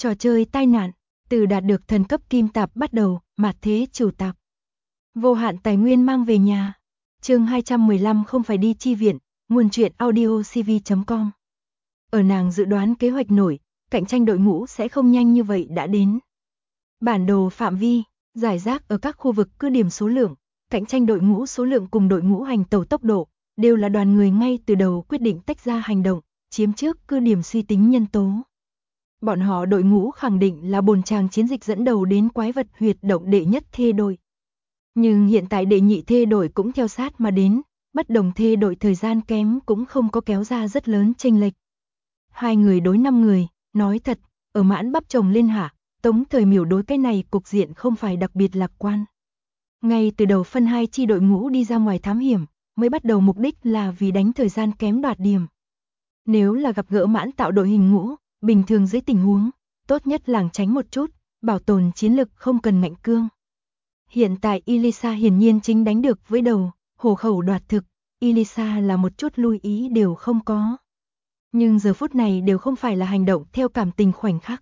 Trò chơi tai nạn, từ đạt được thần cấp kim tạp bắt đầu, mạt thế chủ tạp. Vô hạn tài nguyên mang về nhà. Chương 215 không phải đi chi viện, nguồn truyện audio cv.com. Ở nàng dự đoán kế hoạch nổi, cạnh tranh đội ngũ sẽ không nhanh như vậy đã đến. Bản đồ phạm vi, giải rác ở các khu vực cứ điểm số lượng, cạnh tranh đội ngũ số lượng cùng đội ngũ hành tàu tốc độ, đều là đoàn người ngay từ đầu quyết định tách ra hành động, chiếm trước cứ điểm suy tính nhân tố. Bọn họ đội ngũ khẳng định là bồn chàng chiến dịch dẫn đầu đến quái vật huyệt động đệ nhất thê đội. Nhưng hiện tại đệ nhị thê đội cũng theo sát mà đến, bất đồng thê đội thời gian kém cũng không có kéo ra rất lớn chênh lệch. 2 người đối 5 người, nói thật, ở mãn bắp chồng lên hạ, Tống Thời Miểu đối cái này cục diện không phải đặc biệt lạc quan. Ngay từ đầu phân 2 chi đội ngũ đi ra ngoài thám hiểm, mới bắt đầu mục đích là vì đánh thời gian kém đoạt điểm. Nếu là gặp gỡ mãn tạo đội hình ngũ, bình thường dưới tình huống, tốt nhất làng tránh một chút, bảo tồn chiến lực không cần ngạnh cương. Hiện tại Elisa hiển nhiên chính đánh được với đầu, hổ khẩu đoạt thực, Elisa là một chút lưu ý đều không có. Nhưng giờ phút này đều không phải là hành động theo cảm tình khoảnh khắc.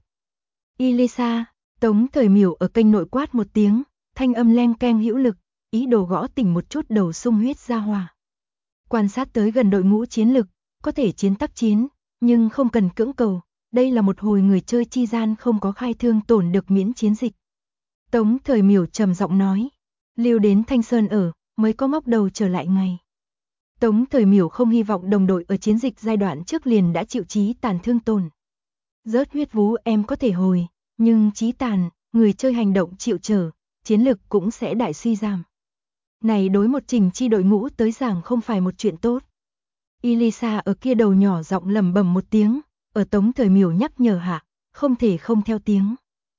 Elisa, Tống Thời Miểu ở kênh nội quát một tiếng, thanh âm leng keng hữu lực, ý đồ gõ tỉnh một chút đầu sung huyết ra hòa. Quan sát tới gần đội ngũ chiến lực, có thể chiến tác chiến, nhưng không cần cưỡng cầu, đây là một hồi người chơi chi gian không có khai thương tổn được miễn chiến dịch. Tống Thời Miểu trầm giọng nói, lưu đến Thanh Sơn ở, mới có móc đầu trở lại ngày. Tống Thời Miểu không hy vọng đồng đội ở chiến dịch giai đoạn trước liền đã chịu chí tàn thương tổn. Rớt huyết vú em có thể hồi, nhưng chí tàn, người chơi hành động chịu trở, chiến lực cũng sẽ đại suy giảm. Này đối một trình chi đội ngũ tới giảng không phải một chuyện tốt. Elisa ở kia đầu nhỏ giọng lẩm bẩm một tiếng, ở Tống Thời Miểu nhắc nhở hạ, không thể không theo tiếng.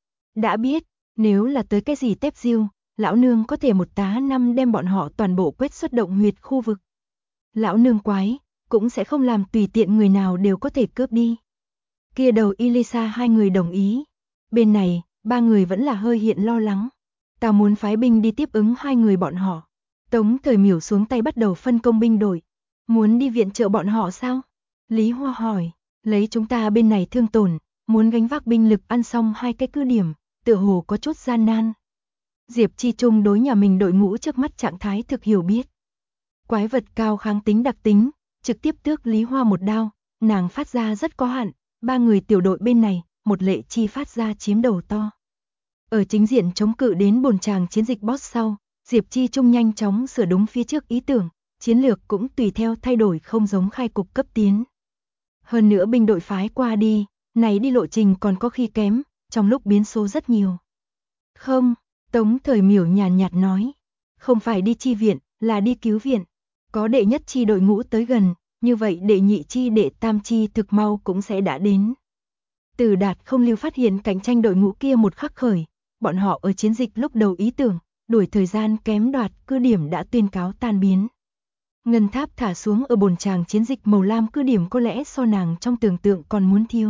Đã biết, nếu là tới cái gì tép diêu, lão nương có thể một tá năm đem bọn họ toàn bộ quét xuất động huyệt khu vực. Lão nương quái, cũng sẽ không làm tùy tiện người nào đều có thể cướp đi. Kia đầu Elisa 2 người đồng ý. Bên này, 3 người vẫn là hơi hiện lo lắng. Ta muốn phái binh đi tiếp ứng 2 người bọn họ. Tống Thời Miểu xuống tay bắt đầu phân công binh đội. Muốn đi viện trợ bọn họ sao? Lý Hoa hỏi, lấy chúng ta bên này thương tổn, muốn gánh vác binh lực ăn xong 2 cái cứ điểm, tựa hồ có chút gian nan. Diệp Chi Trung đối nhà mình đội ngũ trước mắt trạng thái thực hiểu biết. Quái vật cao kháng tính đặc tính, trực tiếp tước Lý Hoa một đao, nàng phát ra rất có hạn, 3 người tiểu đội bên này, một lệ chi phát ra chiếm đầu to. Ở chính diện chống cự đến bồn chàng chiến dịch boss sau, Diệp Chi Trung nhanh chóng sửa đúng phía trước ý tưởng, chiến lược cũng tùy theo thay đổi không giống khai cục cấp tiến. Hơn nữa binh đội phái qua đi, này đi lộ trình còn có khi kém, trong lúc biến số rất nhiều. Không, Tống Thời Miểu nhàn nhạt nói, không phải đi chi viện, là đi cứu viện. Có đệ nhất chi đội ngũ tới gần, như vậy đệ nhị chi đệ tam chi thực mau cũng sẽ đã đến. Từ Đạt không lưu phát hiện cạnh tranh đội ngũ kia một khắc khởi, bọn họ ở chiến dịch lúc đầu ý tưởng, đuổi thời gian kém đoạt cứ điểm đã tuyên cáo tan biến. Ngân tháp thả xuống ở bồn chàng chiến dịch màu lam cứ điểm có lẽ so nàng trong tưởng tượng còn muốn thiếu.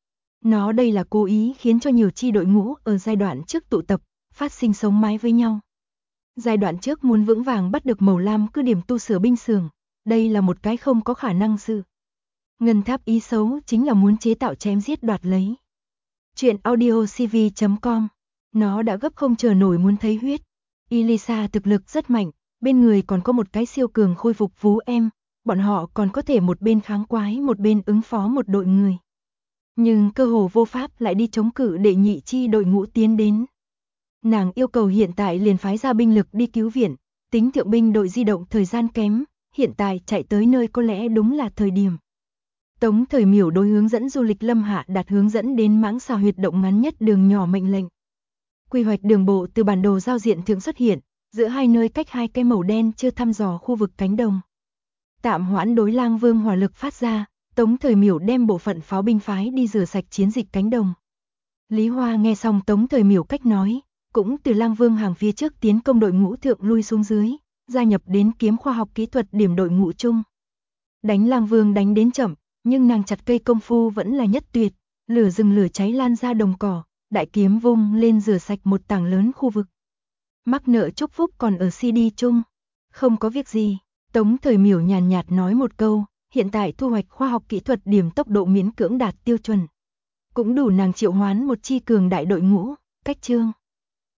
Nó đây là cố ý khiến cho nhiều chi đội ngũ ở giai đoạn trước tụ tập, phát sinh sống mái với nhau. Giai đoạn trước muốn vững vàng bắt được màu lam cứ điểm tu sửa binh xưởng, đây là một cái không có khả năng sự. Ngân tháp ý xấu chính là muốn chế tạo chém giết đoạt lấy. Chuyện audio cv.com, nó đã gấp không chờ nổi muốn thấy huyết. Elisa thực lực rất mạnh, bên người còn có một cái siêu cường khôi phục vú em, bọn họ còn có thể một bên kháng quái một bên ứng phó một đội người. Nhưng cơ hồ vô pháp lại đi chống cự đệ nhị chi đội ngũ tiến đến. Nàng yêu cầu hiện tại liền phái ra binh lực đi cứu viện, tính thượng binh đội di động thời gian kém, hiện tại chạy tới nơi có lẽ đúng là thời điểm. Tống Thời Miểu đối hướng dẫn du lịch Lâm Hạ đạt hướng dẫn đến mãng xà huyệt động ngắn nhất đường nhỏ mệnh lệnh. Quy hoạch đường bộ từ bản đồ giao diện thượng xuất hiện, giữa hai nơi cách 2 cái màu đen chưa thăm dò khu vực cánh đồng. Tạm hoãn đối Lang Vương hỏa lực phát ra, Tống Thời Miểu đem bộ phận pháo binh phái đi rửa sạch chiến dịch cánh đồng. Lý Hoa nghe xong Tống Thời Miểu cách nói, cũng từ Lang Vương hàng phía trước tiến công đội ngũ thượng lui xuống dưới, gia nhập đến kiếm khoa học kỹ thuật điểm đội ngũ chung. Đánh Lang Vương đánh đến chậm, nhưng nàng chặt cây công phu vẫn là nhất tuyệt, lửa rừng lửa cháy lan ra đồng cỏ, đại kiếm vung lên rửa sạch một tảng lớn khu vực. Mắc nợ chúc phúc còn ở CD chung. Không có việc gì, Tống Thời Miểu nhàn nhạt nói một câu, hiện tại thu hoạch khoa học kỹ thuật điểm tốc độ miễn cưỡng đạt tiêu chuẩn. cũng đủ nàng triệu hoán một chi cường đại đội ngũ, cách chương.